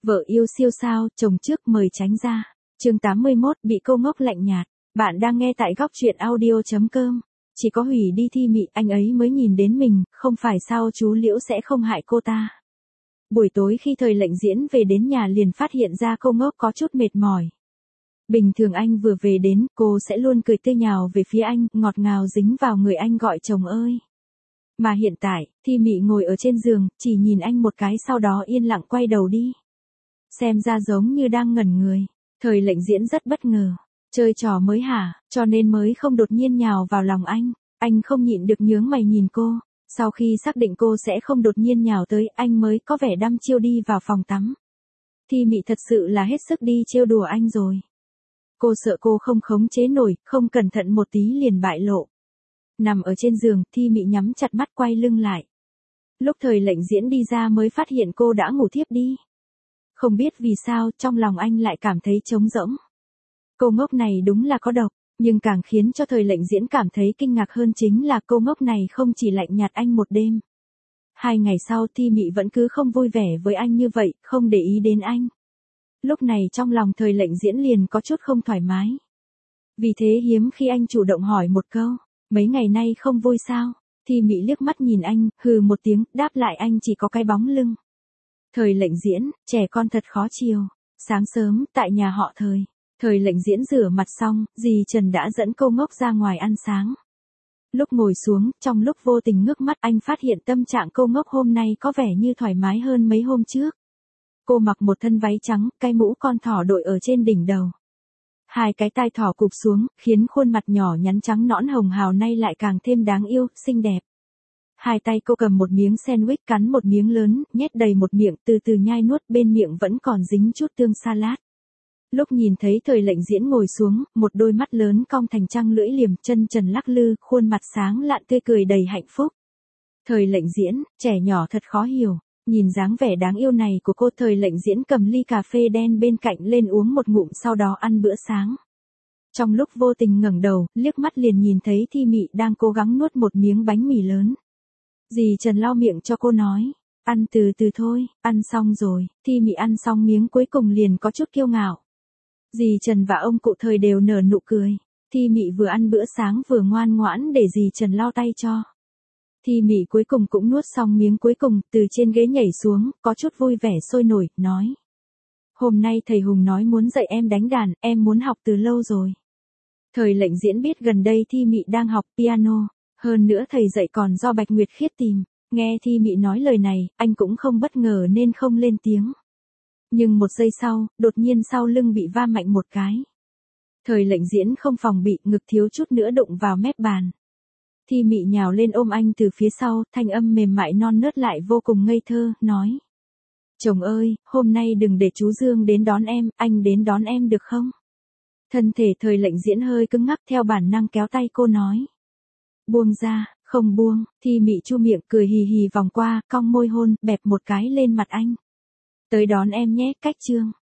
Vợ yêu siêu sao, chồng trước mời tránh ra. Chương 81, bị cô ngốc lạnh nhạt. Bạn đang nghe tại góc truyện audio.com. Chỉ có Hủy đi Thi Mị, anh ấy mới nhìn đến mình, không phải sao chú Liễu sẽ không hại cô ta. Buổi tối khi Thời Lệnh Diễn về đến nhà liền phát hiện ra cô ngốc có chút mệt mỏi. Bình thường anh vừa về đến, cô sẽ luôn cười tươi nhào về phía anh, ngọt ngào dính vào người anh gọi chồng ơi. Mà hiện tại, Thi Mị ngồi ở trên giường, chỉ nhìn anh một cái sau đó yên lặng quay đầu đi. Xem ra giống như đang ngẩn người. Thời Lệnh Diễn rất bất ngờ. Chơi trò mới hả, cho nên mới không đột nhiên nhào vào lòng anh. Anh không nhịn được nhướng mày nhìn cô. Sau khi xác định cô sẽ không đột nhiên nhào tới, anh mới có vẻ đăm chiêu đi vào phòng tắm. Thi Mị thật sự là hết sức đi trêu đùa anh rồi. Cô sợ cô không khống chế nổi, không cẩn thận một tí liền bại lộ. Nằm ở trên giường, Thi Mị nhắm chặt mắt quay lưng lại. Lúc Thời Lệnh Diễn đi ra mới phát hiện cô đã ngủ thiếp đi. Không biết vì sao, trong lòng anh lại cảm thấy trống rỗng. Cô ngốc này đúng là có độc, nhưng càng khiến cho Thời Lệnh Diễn cảm thấy kinh ngạc hơn chính là cô ngốc này không chỉ lạnh nhạt anh một đêm. 2 ngày sau Thi Mị vẫn cứ không vui vẻ với anh như vậy, không để ý đến anh. Lúc này trong lòng Thời Lệnh Diễn liền có chút không thoải mái. Vì thế hiếm khi anh chủ động hỏi một câu, mấy ngày nay không vui sao? Thi Mị liếc mắt nhìn anh, hừ một tiếng, đáp lại anh chỉ có cái bóng lưng. Thời Lệnh Diễn, trẻ con thật khó chiều. Sáng sớm, tại nhà họ Thời. Thời Lệnh Diễn rửa mặt xong, dì Trần đã dẫn cô ngốc ra ngoài ăn sáng. Lúc ngồi xuống, trong lúc vô tình ngước mắt anh phát hiện tâm trạng cô ngốc hôm nay có vẻ như thoải mái hơn mấy hôm trước. Cô mặc một thân váy trắng, cái mũ con thỏ đội ở trên đỉnh đầu. 2 cái tai thỏ cụp xuống, khiến khuôn mặt nhỏ nhắn trắng nõn hồng hào nay lại càng thêm đáng yêu, xinh đẹp. 2 tay cô cầm một miếng sandwich cắn một miếng lớn, nhét đầy một miệng, từ từ nhai nuốt, bên miệng vẫn còn dính chút tương salad. Lúc nhìn thấy Thời Lệnh Diễn ngồi xuống, một đôi mắt lớn cong thành trăng lưỡi liềm, chân trần lắc lư, khuôn mặt sáng lạn tươi cười đầy hạnh phúc. Thời Lệnh Diễn, trẻ nhỏ thật khó hiểu. Nhìn dáng vẻ đáng yêu này của cô, Thời Lệnh Diễn cầm ly cà phê đen bên cạnh lên uống một ngụm sau đó ăn bữa sáng. Trong lúc vô tình ngẩng đầu, liếc mắt liền nhìn thấy Thi Mị đang cố gắng nuốt một miếng bánh mì lớn. Dì Trần lau miệng cho cô nói, ăn từ từ thôi, ăn xong rồi. Thi Mị ăn xong miếng cuối cùng liền có chút kiêu ngạo. Dì Trần và ông cụ Thời đều nở nụ cười. Thi Mị vừa ăn bữa sáng vừa ngoan ngoãn để dì Trần lau tay cho. Thi Mị cuối cùng cũng nuốt xong miếng cuối cùng, từ trên ghế nhảy xuống, có chút vui vẻ sôi nổi, nói. Hôm nay thầy Hùng nói muốn dạy em đánh đàn, em muốn học từ lâu rồi. Thời Lệnh Diễn biết gần đây Thi Mị đang học piano, hơn nữa thầy dạy còn do Bạch Nguyệt Khiết tìm. Nghe Thi Mị nói lời này, anh cũng không bất ngờ nên không lên tiếng. Nhưng một giây sau, đột nhiên sau lưng bị va mạnh một cái. Thời Lệnh Diễn không phòng bị, ngực thiếu chút nữa đụng vào mép bàn. Thi Mị nhào lên ôm anh từ phía sau, thanh âm mềm mại non nớt lại vô cùng ngây thơ, nói. Chồng ơi, hôm nay đừng để chú Dương đến đón em, anh đến đón em được không? Thân thể Thời Lệnh Diễn hơi cứng ngắc, theo bản năng kéo tay cô nói. Buông ra, không buông. Thi Mị chu miệng cười hì hì vòng qua, cong môi hôn, bẹp một cái lên mặt anh. Tới đón em nhé, cách Trương.